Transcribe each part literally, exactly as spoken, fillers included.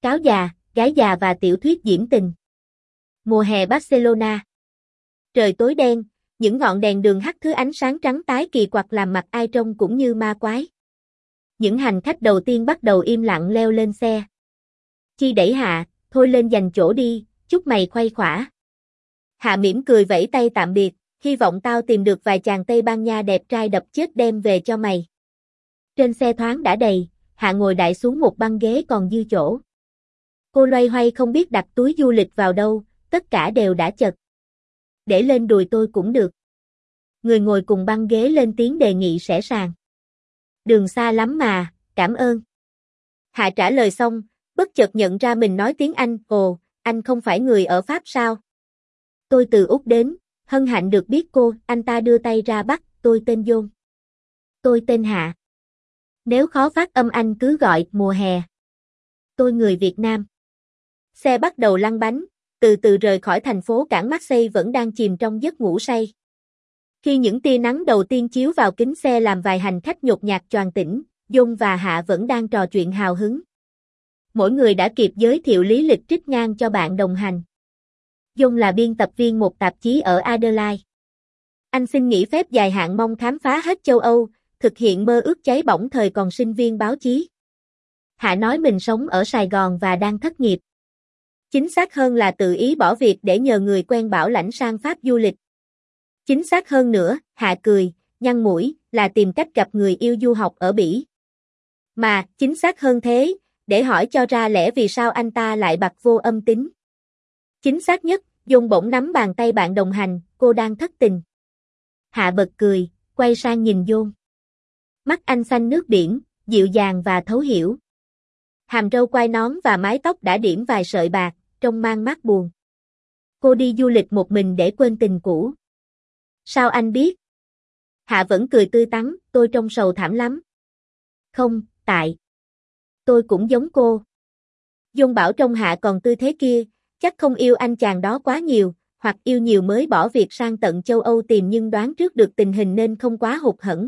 cáo già, gái già và tiểu thuyết diễm tình. Mùa hè Barcelona. Trời tối đen, những ngọn đèn đường hắt thứ ánh sáng trắng tái kỳ quặc làm mặt ai trông cũng như ma quái. Những hành khách đầu tiên bắt đầu im lặng leo lên xe. Chi đẩy Hạ, thôi lên giành chỗ đi, chúc mày khuây khỏa. Hạ mỉm cười vẫy tay tạm biệt, hy vọng tao tìm được vài chàng Tây Ban Nha đẹp trai đập chết đem về cho mày. Trên xe thoáng đã đầy, Hạ ngồi đại xuống một băng ghế còn dư chỗ. Cô loay hoay không biết đặt túi du lịch vào đâu, tất cả đều đã chật. Để lên đùi tôi cũng được. Người ngồi cùng băng ghế lên tiếng đề nghị sẻ sàng. Đường xa lắm mà, cảm ơn. Hạ trả lời xong, bất chợt nhận ra mình nói tiếng Anh, ồ, anh không phải người ở Pháp sao? Tôi từ Úc đến, hân hạnh được biết cô, anh ta đưa tay ra bắt, tôi tên John. Tôi tên Hạ. Nếu khó phát âm anh cứ gọi mùa hè. Tôi người Việt Nam. Xe bắt đầu lăn bánh, từ từ rời khỏi thành phố cảng Marseille vẫn đang chìm trong giấc ngủ say. Khi những tia nắng đầu tiên chiếu vào kính xe làm vài hành khách nhột nhạt choàng tỉnh, John và Hạ vẫn đang trò chuyện hào hứng. Mỗi người đã kịp giới thiệu lý lịch trích ngang cho bạn đồng hành. John là biên tập viên một tạp chí ở Adelaide. Anh xin nghỉ phép dài hạn mong khám phá hết châu Âu, thực hiện mơ ước cháy bỏng thời còn sinh viên báo chí. Hạ nói mình sống ở Sài Gòn và đang thất nghiệp. Chính xác hơn là tự ý bỏ việc để nhờ người quen bảo lãnh sang Pháp du lịch. Chính xác hơn nữa, Hạ cười, nhăn mũi, là tìm cách gặp người yêu du học ở Bỉ. Mà, chính xác hơn thế, để hỏi cho ra lẽ vì sao anh ta lại bặt vô âm tín. Chính xác nhất, John bỗng nắm bàn tay bạn đồng hành, cô đang thất tình. Hạ bật cười, quay sang nhìn John. Mắt anh xanh nước biển, dịu dàng và thấu hiểu. Hàm râu quai nón và mái tóc đã điểm vài sợi bạc, trông mang mát buồn. Cô đi du lịch một mình để quên tình cũ. Sao anh biết? Hạ vẫn cười tươi tắn, tôi trông sầu thảm lắm. Không, tại. Tôi cũng giống cô. John bảo trông Hạ còn tươi thế kia, chắc không yêu anh chàng đó quá nhiều, hoặc yêu nhiều mới bỏ việc sang tận châu Âu tìm nhưng đoán trước được tình hình nên không quá hụt hẫng.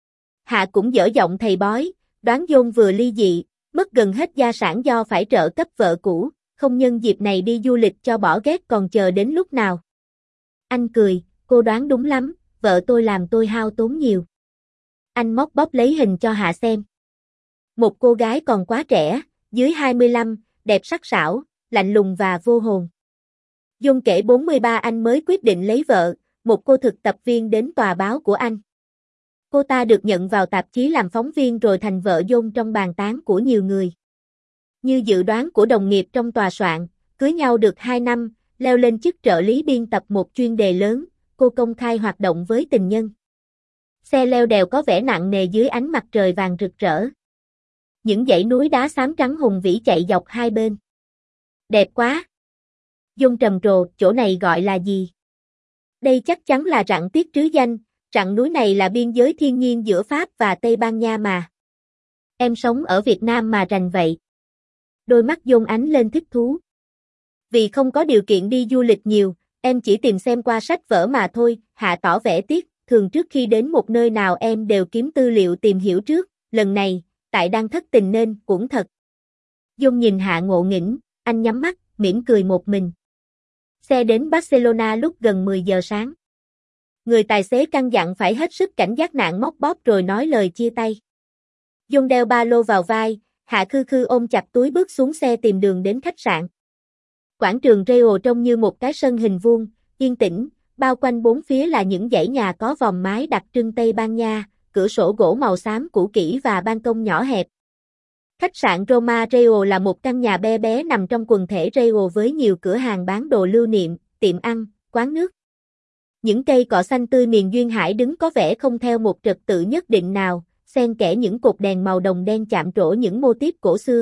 Hạ cũng dở giọng thầy bói, đoán John vừa ly dị, mất gần hết gia sản do phải trợ cấp vợ cũ, không nhân dịp này đi du lịch cho bỏ ghét còn chờ đến lúc nào. Anh cười, cô đoán đúng lắm, vợ tôi làm tôi hao tốn nhiều. Anh móc bóp lấy hình cho Hạ xem. Một cô gái còn quá trẻ, dưới hai mươi lăm, đẹp sắc sảo, lạnh lùng và vô hồn. John kể bốn mươi ba anh mới quyết định lấy vợ, một cô thực tập viên đến tòa báo của anh. Cô ta được nhận vào tạp chí làm phóng viên rồi thành vợ John trong bàn tán của nhiều người. Như dự đoán của đồng nghiệp trong tòa soạn, cưới nhau được hai năm, leo lên chức trợ lý biên tập một chuyên đề lớn, cô công khai hoạt động với tình nhân. Xe leo đèo có vẻ nặng nề dưới ánh mặt trời vàng rực rỡ. Những dãy núi đá xám trắng hùng vĩ chạy dọc hai bên. Đẹp quá. John trầm trồ, chỗ này gọi là gì? Đây chắc chắn là rặng Tiết Trứ Danh, rặng núi này là biên giới thiên nhiên giữa Pháp và Tây Ban Nha mà. Em sống ở Việt Nam mà rành vậy. Đôi mắt John ánh lên thích thú. Vì không có điều kiện đi du lịch nhiều, em chỉ tìm xem qua sách vở mà thôi, Hạ tỏ vẻ tiếc, thường trước khi đến một nơi nào em đều kiếm tư liệu tìm hiểu trước, lần này, tại đang thất tình nên, cũng thật. John nhìn Hạ ngộ nghĩnh, anh nhắm mắt, mỉm cười một mình. Xe đến Barcelona lúc gần mười giờ sáng. Người tài xế căn dặn phải hết sức cảnh giác nạn móc bóp rồi nói lời chia tay. John đeo ba lô vào vai, Hạ khư khư ôm chặt túi bước xuống xe tìm đường đến khách sạn. Quảng trường Rio trông như một cái sân hình vuông, yên tĩnh, bao quanh bốn phía là những dãy nhà có vòm mái đặc trưng Tây Ban Nha, cửa sổ gỗ màu xám cũ kỹ và ban công nhỏ hẹp. Khách sạn Roma Rio là một căn nhà bé bé nằm trong quần thể Rio với nhiều cửa hàng bán đồ lưu niệm, tiệm ăn, quán nước. Những cây cọ xanh tươi miền duyên hải đứng có vẻ không theo một trật tự nhất định nào, xen kẽ những cột đèn màu đồng đen chạm trổ những mô típ cổ xưa.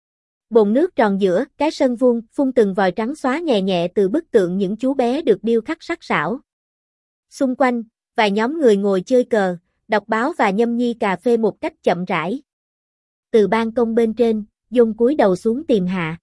Bồn nước tròn giữa, cái sân vuông, phun từng vòi trắng xóa nhẹ nhẹ từ bức tượng những chú bé được điêu khắc sắc sảo. Xung quanh, vài nhóm người ngồi chơi cờ, đọc báo và nhâm nhi cà phê một cách chậm rãi. Từ ban công bên trên, John cúi đầu xuống tìm Hạ.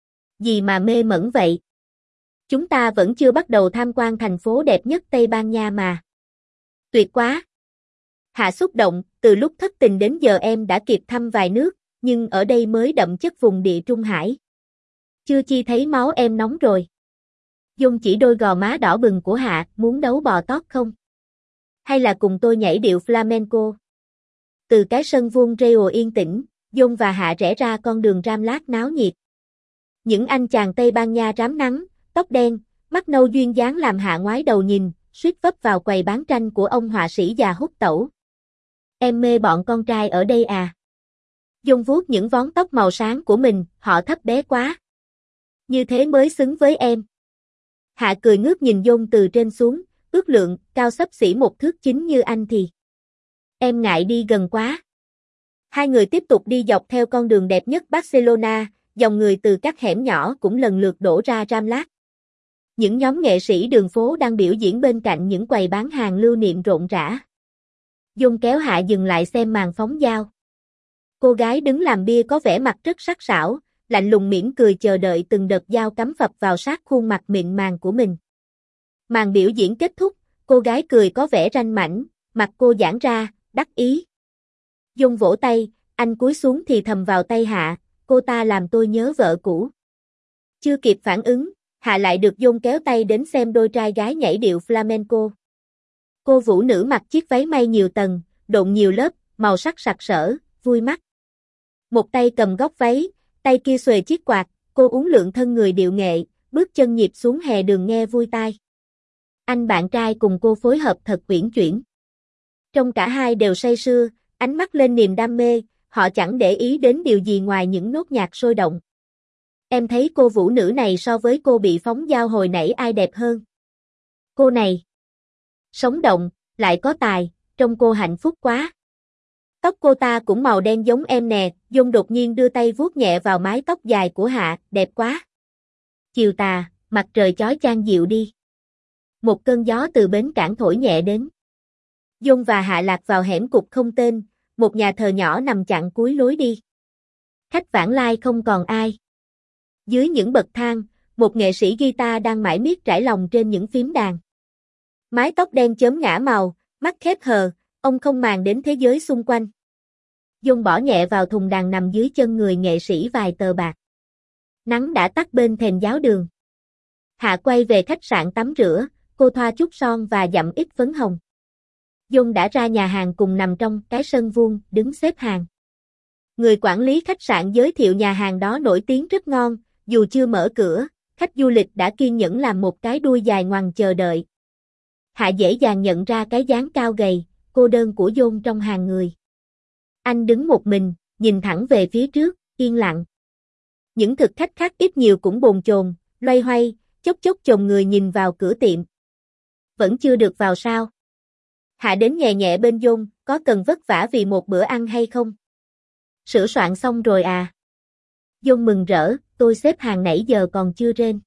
Gì mà mê mẩn vậy? Chúng ta vẫn chưa bắt đầu tham quan thành phố đẹp nhất Tây Ban Nha mà. Tuyệt quá! Hạ xúc động, từ lúc thất tình đến giờ em đã kịp thăm vài nước, nhưng ở đây mới đậm chất vùng địa Trung Hải. Chưa chi thấy máu em nóng rồi. Dung chỉ đôi gò má đỏ bừng của Hạ, muốn đấu bò tót không? Hay là cùng tôi nhảy điệu flamenco? Từ cái sân vuông rêu yên tĩnh, Dung và Hạ rẽ ra con đường ram lát náo nhiệt. Những anh chàng Tây Ban Nha rám nắng, tóc đen, mắt nâu duyên dáng làm Hạ ngoái đầu nhìn, suýt vấp vào quầy bán tranh của ông họa sĩ già hút tẩu. Em mê bọn con trai ở đây à? Dung vuốt những vón tóc màu sáng của mình, họ thấp bé quá. Như thế mới xứng với em. Hạ cười ngước nhìn Dung từ trên xuống, ước lượng, cao xấp xỉ một thước chín như anh thì. Em ngại đi gần quá. Hai người tiếp tục đi dọc theo con đường đẹp nhất Barcelona, dòng người từ các hẻm nhỏ cũng lần lượt đổ ra Ramblas. Những nhóm nghệ sĩ đường phố đang biểu diễn bên cạnh những quầy bán hàng lưu niệm rộn rã. Dung kéo Hạ dừng lại xem màn phóng dao. Cô gái đứng làm bia có vẻ mặt rất sắc sảo, lạnh lùng mỉm cười chờ đợi từng đợt dao cắm phập vào sát khuôn mặt mịn màng của mình. Màn biểu diễn kết thúc, cô gái cười có vẻ ranh mãnh, mặt cô giãn ra, đắc ý. Dung vỗ tay, anh cúi xuống thì thầm vào tay Hạ, cô ta làm tôi nhớ vợ cũ. Chưa kịp phản ứng, Hạ lại được Dung kéo tay đến xem đôi trai gái nhảy điệu flamenco. Cô vũ nữ mặc chiếc váy may nhiều tầng, độn nhiều lớp, màu sắc sặc sỡ, vui mắt. Một tay cầm góc váy, tay kia xuề chiếc quạt, cô uốn lượn thân người điệu nghệ, bước chân nhịp xuống hè đường nghe vui tai. Anh bạn trai cùng cô phối hợp thật uyển chuyển. Trong cả hai đều say sưa, ánh mắt lên niềm đam mê, họ chẳng để ý đến điều gì ngoài những nốt nhạc sôi động. Em thấy cô vũ nữ này so với cô bị phóng dao hồi nãy ai đẹp hơn? Cô này sống động, lại có tài, trông cô hạnh phúc quá. Tóc cô ta cũng màu đen giống em nè, Dung đột nhiên đưa tay vuốt nhẹ vào mái tóc dài của Hạ, đẹp quá. Chiều tà, mặt trời chói chang dịu đi. Một cơn gió từ bến cảng thổi nhẹ đến. Dung và Hạ lạc vào hẻm cụt không tên, một nhà thờ nhỏ nằm chặn cuối lối đi. Khách vãng lai không còn ai. Dưới những bậc thang, một nghệ sĩ guitar đang mải miết trải lòng trên những phím đàn. Mái tóc đen chớm ngả màu, mắt khép hờ, ông không màng đến thế giới xung quanh. Dung bỏ nhẹ vào thùng đàn nằm dưới chân người nghệ sĩ vài tờ bạc. Nắng đã tắt bên thềm giáo đường. Hạ quay về khách sạn tắm rửa, cô thoa chút son và dặm ít phấn hồng. Dung đã ra nhà hàng cùng nằm trong cái sân vuông, đứng xếp hàng. Người quản lý khách sạn giới thiệu nhà hàng đó nổi tiếng rất ngon, dù chưa mở cửa, khách du lịch đã kiên nhẫn làm một cái đuôi dài ngoằng chờ đợi. Hạ dễ dàng nhận ra cái dáng cao gầy, cô đơn của Dung trong hàng người. Anh đứng một mình, nhìn thẳng về phía trước, yên lặng. Những thực khách khác ít nhiều cũng bồn chồn, loay hoay, chốc chốc chồm người nhìn vào cửa tiệm. Vẫn chưa được vào sao? Hạ đến nhẹ nhẹ bên Dung, có cần vất vả vì một bữa ăn hay không? Sửa soạn xong rồi à? Dung mừng rỡ, tôi xếp hàng nãy giờ còn chưa rên.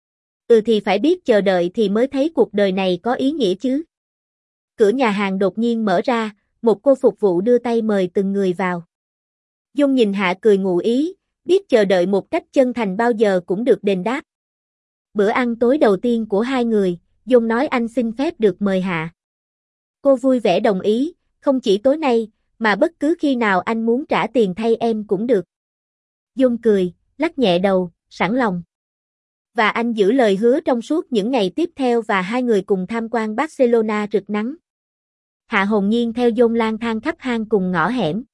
Ừ thì phải biết chờ đợi thì mới thấy cuộc đời này có ý nghĩa chứ. Cửa nhà hàng đột nhiên mở ra, một cô phục vụ đưa tay mời từng người vào. Dung nhìn Hạ cười ngụ ý, biết chờ đợi một cách chân thành bao giờ cũng được đền đáp. Bữa ăn tối đầu tiên của hai người, Dung nói anh xin phép được mời Hạ. Cô vui vẻ đồng ý, không chỉ tối nay, mà bất cứ khi nào anh muốn trả tiền thay em cũng được. Dung cười, lắc nhẹ đầu, sẵn lòng. Và anh giữ lời hứa trong suốt những ngày tiếp theo và hai người cùng tham quan Barcelona rực nắng. Hạ hồn nhiên theo Dung lang thang khắp hang cùng ngõ hẻm.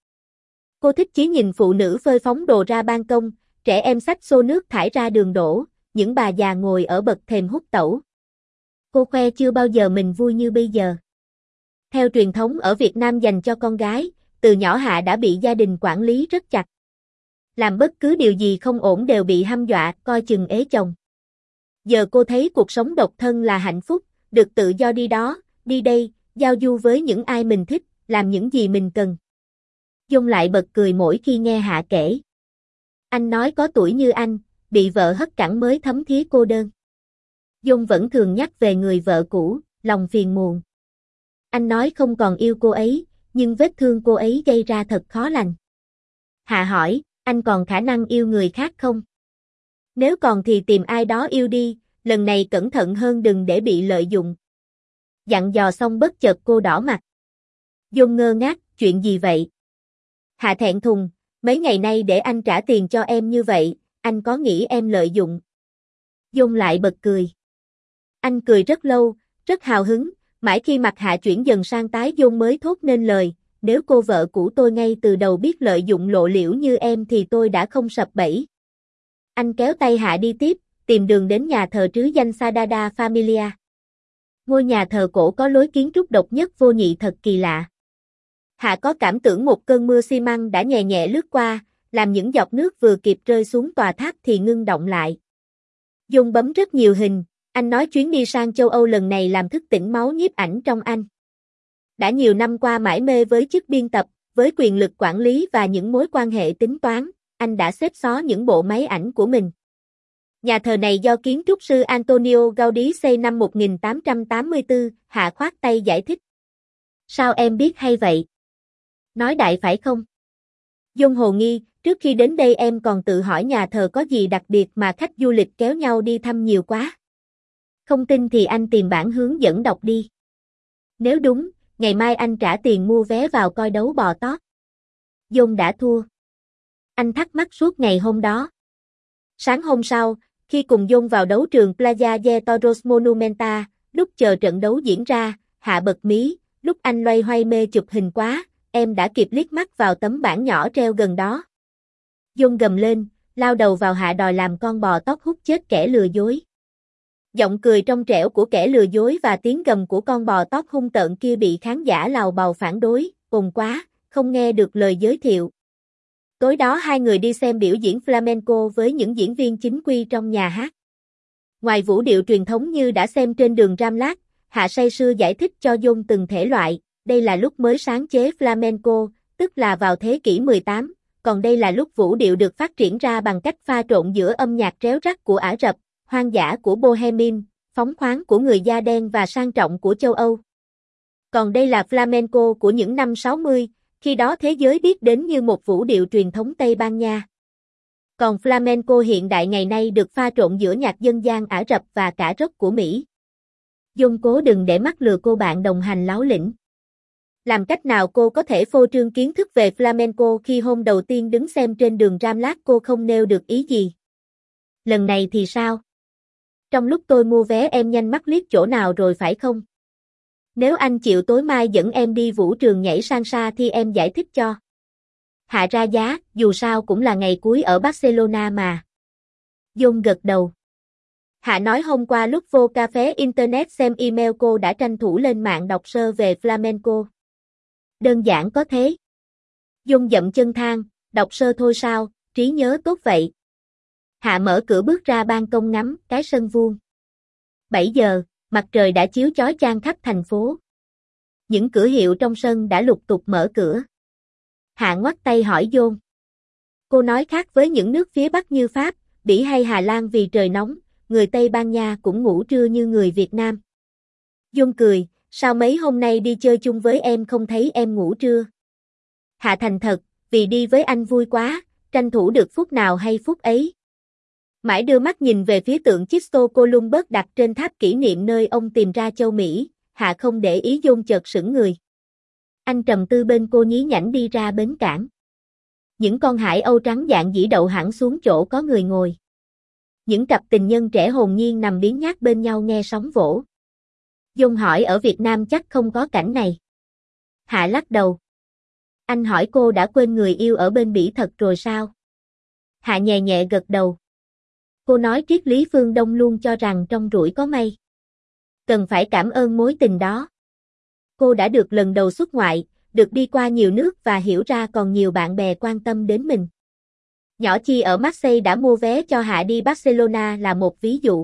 Cô thích chí nhìn phụ nữ phơi phóng đồ ra ban công, trẻ em xách xô nước thải ra đường đổ, những bà già ngồi ở bậc thềm hút tẩu. Cô khoe chưa bao giờ mình vui như bây giờ. Theo truyền thống ở Việt Nam dành cho con gái, từ nhỏ Hạ đã bị gia đình quản lý rất chặt. Làm bất cứ điều gì không ổn đều bị hăm dọa, coi chừng ế chồng. Giờ cô thấy cuộc sống độc thân là hạnh phúc, được tự do đi đó, đi đây, giao du với những ai mình thích, làm những gì mình cần. Dung lại bật cười mỗi khi nghe Hạ kể. Anh nói có tuổi như anh, bị vợ hất cẳng mới thấm thía cô đơn. Dung vẫn thường nhắc về người vợ cũ, lòng phiền muộn. Anh nói không còn yêu cô ấy, nhưng vết thương cô ấy gây ra thật khó lành. Hạ hỏi, anh còn khả năng yêu người khác không? Nếu còn thì tìm ai đó yêu đi, lần này cẩn thận hơn đừng để bị lợi dụng. Dặn dò xong bất chợt cô đỏ mặt. Dung ngơ ngác, chuyện gì vậy? Hạ thẹn thùng, Mấy ngày nay để anh trả tiền cho em như vậy, anh có nghĩ em lợi dụng? Dung lại bật cười. Anh cười rất lâu, rất hào hứng, mãi khi mặt Hạ chuyển dần sang tái Dung mới thốt nên lời, nếu cô vợ cũ tôi ngay từ đầu biết lợi dụng lộ liễu như em thì tôi đã không sập bẫy. Anh kéo tay Hạ đi tiếp, tìm đường đến nhà thờ trứ danh Sagrada Familia. Ngôi nhà thờ cổ có lối kiến trúc độc nhất vô nhị thật kỳ lạ. Hạ có cảm tưởng một cơn mưa xi măng đã nhẹ nhẹ lướt qua, làm những giọt nước vừa kịp rơi xuống tòa tháp thì ngưng động lại. Dung bấm rất nhiều hình, anh nói chuyến đi sang châu Âu lần này làm thức tỉnh máu nhiếp ảnh trong anh. Đã nhiều năm qua mải mê với chức biên tập, với quyền lực quản lý và những mối quan hệ tính toán, anh đã xếp xó những bộ máy ảnh của mình. Nhà thờ này do kiến trúc sư Antonio Gaudí xây năm một nghìn tám trăm tám mươi tư, Hạ khoát tay giải thích. Sao em biết hay vậy? Nói đại phải không? Dung hồ nghi, trước khi đến đây em còn tự hỏi nhà thờ có gì đặc biệt mà khách du lịch kéo nhau đi thăm nhiều quá. Không tin thì anh tìm bản hướng dẫn đọc đi. Nếu đúng, ngày mai anh trả tiền mua vé vào coi đấu bò tót. Dung đã thua. Anh thắc mắc suốt ngày hôm đó. Sáng hôm sau, khi cùng Dung vào đấu trường Playa de Toros Monumenta, lúc chờ trận đấu diễn ra, Hạ bật mí, lúc anh loay hoay mê chụp hình quá, em đã kịp liếc mắt vào tấm bảng nhỏ treo gần đó. Dung gầm lên, lao đầu vào Hạ đòi làm con bò tót hút chết kẻ lừa dối. Giọng cười trong trẻo của kẻ lừa dối và tiếng gầm của con bò tót hung tợn kia bị khán giả lào bào phản đối, ồn quá, không nghe được lời giới thiệu. Tối đó hai người đi xem biểu diễn flamenco với những diễn viên chính quy trong nhà hát. Ngoài vũ điệu truyền thống như đã xem trên đường Ramlak, Hạ say sưa giải thích cho Dung từng thể loại, đây là lúc mới sáng chế flamenco, tức là vào thế kỷ mười tám, còn đây là lúc vũ điệu được phát triển ra bằng cách pha trộn giữa âm nhạc réo rắt của Ả Rập, hoang dã của Bohemian, phóng khoáng của người da đen và sang trọng của châu Âu. Còn đây là flamenco của những năm sáu mươi, khi đó thế giới biết đến như một vũ điệu truyền thống Tây Ban Nha. Còn flamenco hiện đại ngày nay được pha trộn giữa nhạc dân gian Ả Rập và cả rock của Mỹ. Dung cố đừng để mắc lừa cô bạn đồng hành láo lĩnh. Làm cách nào cô có thể phô trương kiến thức về flamenco khi hôm đầu tiên đứng xem trên đường Ramlak cô không nêu được ý gì? Lần này thì sao? Trong lúc tôi mua vé em nhanh mắt liếc chỗ nào rồi phải không? Nếu anh chịu tối mai dẫn em đi vũ trường nhảy salsa thì em giải thích cho. Hạ ra giá, dù sao cũng là ngày cuối ở Barcelona mà. Dung gật đầu. Hạ nói hôm qua lúc vô cà phê internet xem email cô đã tranh thủ lên mạng đọc sơ về flamenco. Đơn giản có thế. Dung dậm chân than, đọc sơ thôi sao, trí nhớ tốt vậy. Hạ mở cửa bước ra ban công ngắm cái sân vuông. bảy giờ, mặt trời đã chiếu chói chang khắp thành phố. Những cửa hiệu trong sân đã lục tục mở cửa. Hạ ngoắt tay hỏi Dung. Cô nói khác với những nước phía Bắc như Pháp, Bỉ hay Hà Lan vì trời nóng, người Tây Ban Nha cũng ngủ trưa như người Việt Nam. Dung cười, sao mấy hôm nay đi chơi chung với em không thấy em ngủ trưa? Hạ thành thật, vì đi với anh vui quá, tranh thủ được phút nào hay phút ấy. Mãi đưa mắt nhìn về phía tượng Cristo Columbus đặt trên tháp kỷ niệm nơi ông tìm ra châu Mỹ, Hạ không để ý Dung chợt sững người. Anh trầm tư bên cô nhí nhảnh đi ra bến cảng. Những con hải âu trắng dạng dĩ đậu hẳn xuống chỗ có người ngồi. Những cặp tình nhân trẻ hồn nhiên nằm biếng nhác bên nhau nghe sóng vỗ. Dung hỏi ở Việt Nam chắc không có cảnh này. Hạ lắc đầu. Anh hỏi cô đã quên người yêu ở bên Bỉ thật rồi sao? Hạ nhẹ nhẹ gật đầu. Cô nói triết lý phương Đông luôn cho rằng trong rủi có may. Cần phải cảm ơn mối tình đó. Cô đã được lần đầu xuất ngoại, được đi qua nhiều nước và hiểu ra còn nhiều bạn bè quan tâm đến mình. Nhỏ Chi ở Marseille đã mua vé cho Hạ đi Barcelona là một ví dụ.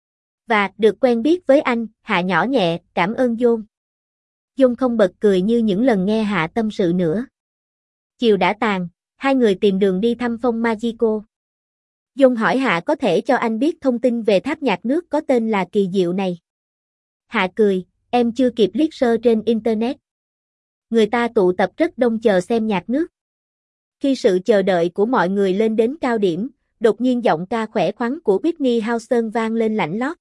Và, được quen biết với anh, Hạ nhỏ nhẹ, cảm ơn Dung. Dung không bật cười như những lần nghe Hạ tâm sự nữa. Chiều đã tàn, hai người tìm đường đi thăm Phong Magico. Dung hỏi Hạ có thể cho anh biết thông tin về tháp nhạc nước có tên là kỳ diệu này. Hạ cười, em chưa kịp liếc sơ trên internet. Người ta tụ tập rất đông chờ xem nhạc nước. Khi sự chờ đợi của mọi người lên đến cao điểm, đột nhiên giọng ca khỏe khoắn của Whitney Houston vang lên lảnh lót.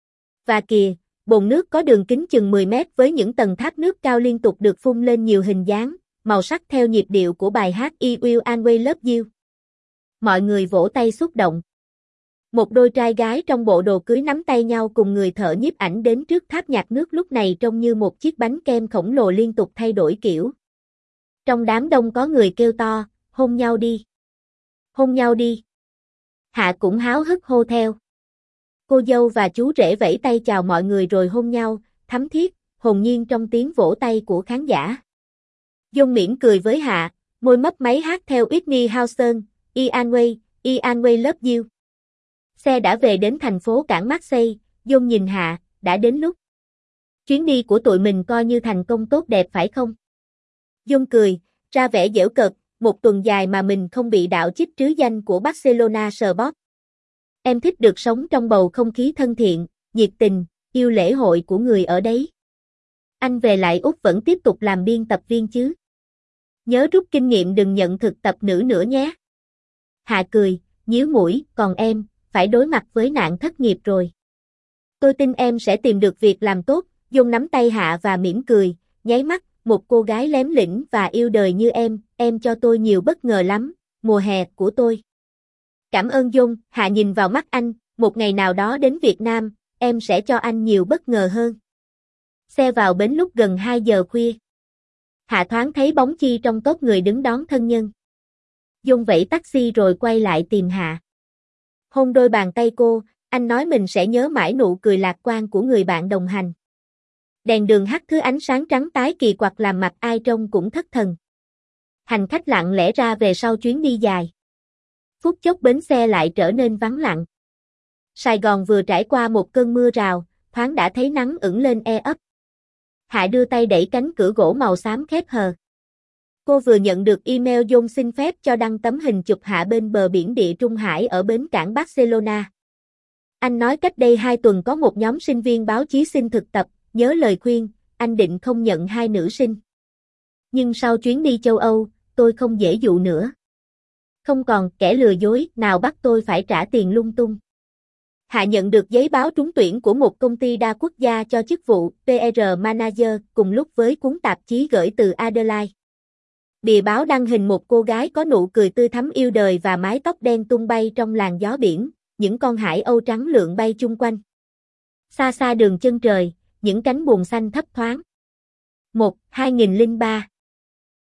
Và kìa, bồn nước có đường kính chừng mười mét với những tầng tháp nước cao liên tục được phun lên nhiều hình dáng, màu sắc theo nhịp điệu của bài hát I Will Always Love You. Mọi người vỗ tay xúc động. Một đôi trai gái trong bộ đồ cưới nắm tay nhau cùng người thợ nhiếp ảnh đến trước tháp nhạc nước lúc này trông như một chiếc bánh kem khổng lồ liên tục thay đổi kiểu. Trong đám đông có người kêu to, hôn nhau đi. Hôn nhau đi. Hạ cũng háo hức hô theo. Cô dâu và chú rể vẫy tay chào mọi người rồi hôn nhau, thắm thiết, hồn nhiên trong tiếng vỗ tay của khán giả. Dung mỉm cười với Hạ, môi mấp máy hát theo Whitney Houston, I Always, I Always Love You. Xe đã về đến thành phố cảng Marseille, Dung nhìn Hạ, đã đến lúc. Chuyến đi của tụi mình coi như thành công tốt đẹp phải không? Dung cười, ra vẻ giễu cợt, một tuần dài mà mình không bị đạo chích trứ danh của Barcelona Sport. Em thích được sống trong bầu không khí thân thiện, nhiệt tình, yêu lễ hội của người ở đấy. Anh về lại Úc vẫn tiếp tục làm biên tập viên chứ? Nhớ rút kinh nghiệm đừng nhận thực tập nữ nữa nhé. Hạ cười, nhíu mũi, còn em, phải đối mặt với nạn thất nghiệp rồi. Tôi tin em sẽ tìm được việc làm tốt, Dung nắm tay Hạ và mỉm cười, nháy mắt, một cô gái lém lĩnh và yêu đời như em, em cho tôi nhiều bất ngờ lắm, mùa hè của tôi. Cảm ơn Dung, Hạ nhìn vào mắt anh, một ngày nào đó đến Việt Nam, em sẽ cho anh nhiều bất ngờ hơn. Xe vào bến lúc gần hai giờ khuya. Hạ thoáng thấy bóng Chi trong tốp người đứng đón thân nhân. Dung vẫy taxi rồi quay lại tìm Hạ. Hôn đôi bàn tay cô, anh nói mình sẽ nhớ mãi nụ cười lạc quan của người bạn đồng hành. Đèn đường hắt thứ ánh sáng trắng tái kỳ quặc làm mặt ai trông cũng thất thần. Hành khách lặng lẽ ra về sau chuyến đi dài. Phút chốc bến xe lại trở nên vắng lặng. Sài Gòn vừa trải qua một cơn mưa rào, thoáng đã thấy nắng ửng lên e ấp. Hạ đưa tay đẩy cánh cửa gỗ màu xám khép hờ. Cô vừa nhận được email Dung xin phép cho đăng tấm hình chụp Hạ bên bờ biển Địa Trung Hải ở bến cảng Barcelona. Anh nói cách đây hai tuần có một nhóm sinh viên báo chí xin thực tập, nhớ lời khuyên, anh định không nhận hai nữ sinh. Nhưng sau chuyến đi châu Âu, tôi không dễ dụ nữa. Không còn kẻ lừa dối nào bắt tôi phải trả tiền lung tung. Hạ nhận được giấy báo trúng tuyển của một công ty đa quốc gia cho chức vụ pê rờ Manager cùng lúc với cuốn tạp chí gửi từ Adelaide. Bìa báo đăng hình một cô gái có nụ cười tươi thắm yêu đời và mái tóc đen tung bay trong làn gió biển, những con hải âu trắng lượn bay chung quanh. Xa xa đường chân trời, những cánh buồm xanh thấp thoáng. một, hai nghìn lẻ ba